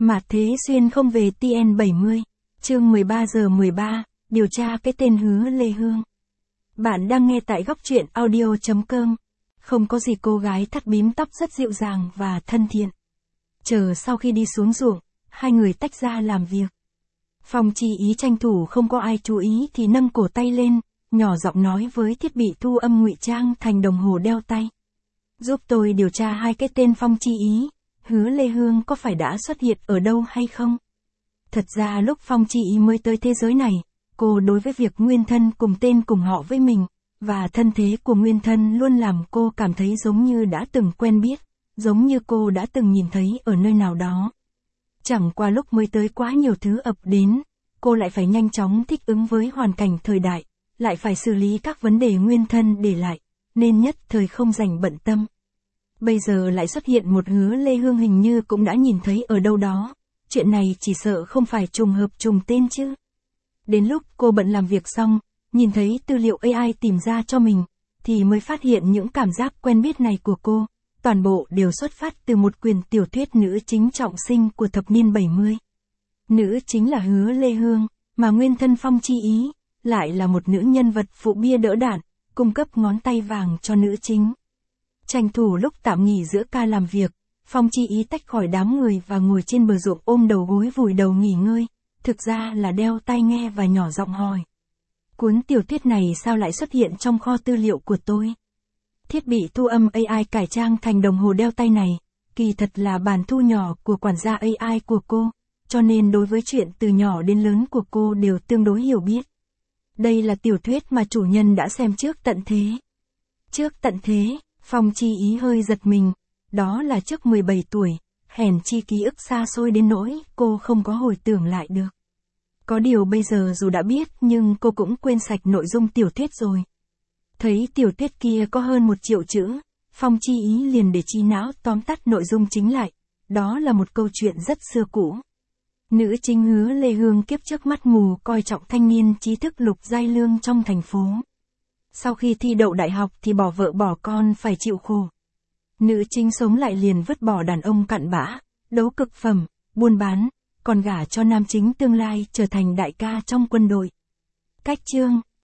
Mạt Thế Xuyên không về TN70, chương 13 giờ 13, điều tra cái tên Hứa Lê Hương. Bạn đang nghe tại góc truyện audio.com. Không có gì, cô gái thắt bím tóc rất dịu dàng và thân thiện. Chờ sau khi đi xuống ruộng, hai người tách ra làm việc. Phong Chi Ý tranh thủ không có ai chú ý thì nâng cổ tay lên, nhỏ giọng nói với thiết bị thu âm ngụy trang thành đồng hồ đeo tay. Giúp tôi điều tra hai cái tên Phong Chi Ý, Hứa Lê Hương có phải đã xuất hiện ở đâu hay không? Thật ra lúc Phong Chi Ý mới tới thế giới này, cô đối với việc nguyên thân cùng tên cùng họ với mình, và thân thế của nguyên thân luôn làm cô cảm thấy giống như đã từng quen biết, giống như cô đã từng nhìn thấy ở nơi nào đó. Chẳng qua lúc mới tới quá nhiều thứ ập đến, cô lại phải nhanh chóng thích ứng với hoàn cảnh thời đại, lại phải xử lý các vấn đề nguyên thân để lại, nên nhất thời không dành bận tâm. Bây giờ lại xuất hiện một Hứa Lê Hương hình như cũng đã nhìn thấy ở đâu đó, chuyện này chỉ sợ không phải trùng hợp trùng tên chứ. Đến lúc cô bận làm việc xong, nhìn thấy tư liệu AI tìm ra cho mình, thì mới phát hiện những cảm giác quen biết này của cô, toàn bộ đều xuất phát từ một quyển tiểu thuyết nữ chính trọng sinh của thập niên 70. Nữ chính là Hứa Lê Hương, mà nguyên thân Phong Chi Ý, lại là một nữ nhân vật phụ bia đỡ đạn, cung cấp ngón tay vàng cho nữ chính. Tranh thủ lúc tạm nghỉ giữa ca làm việc, Phong Chi Ý tách khỏi đám người và ngồi trên bờ ruộng ôm đầu gối vùi đầu nghỉ ngơi, thực ra là đeo tai nghe và nhỏ giọng hỏi. Cuốn tiểu thuyết này sao lại xuất hiện trong kho tư liệu của tôi? Thiết bị thu âm AI cải trang thành đồng hồ đeo tay này, kỳ thật là bàn thu nhỏ của quản gia AI của cô, cho nên đối với chuyện từ nhỏ đến lớn của cô đều tương đối hiểu biết. Đây là tiểu thuyết mà chủ nhân đã xem trước tận thế. Trước tận thế, Phong Chi Ý hơi giật mình, đó là trước 17 tuổi, hèn chi ký ức xa xôi đến nỗi cô không có hồi tưởng lại được. Có điều bây giờ dù đã biết nhưng cô cũng quên sạch nội dung tiểu thuyết rồi. Thấy tiểu thuyết kia có hơn 1 triệu chữ, Phong Chi Ý liền để trí não tóm tắt nội dung chính lại, đó là một câu chuyện rất xưa cũ. Nữ chính Hứa Lê Hương kiếp trước mắt mù coi trọng thanh niên trí thức Lục Giai Lương trong thành phố. Sau khi thi đậu đại học thì bỏ vợ bỏ con phải chịu khổ. Nữ chính sống lại liền vứt bỏ đàn ông cặn bã, đấu cực phẩm, buôn bán, còn gả cho nam chính tương lai trở thành đại ca trong quân đội. Cách chương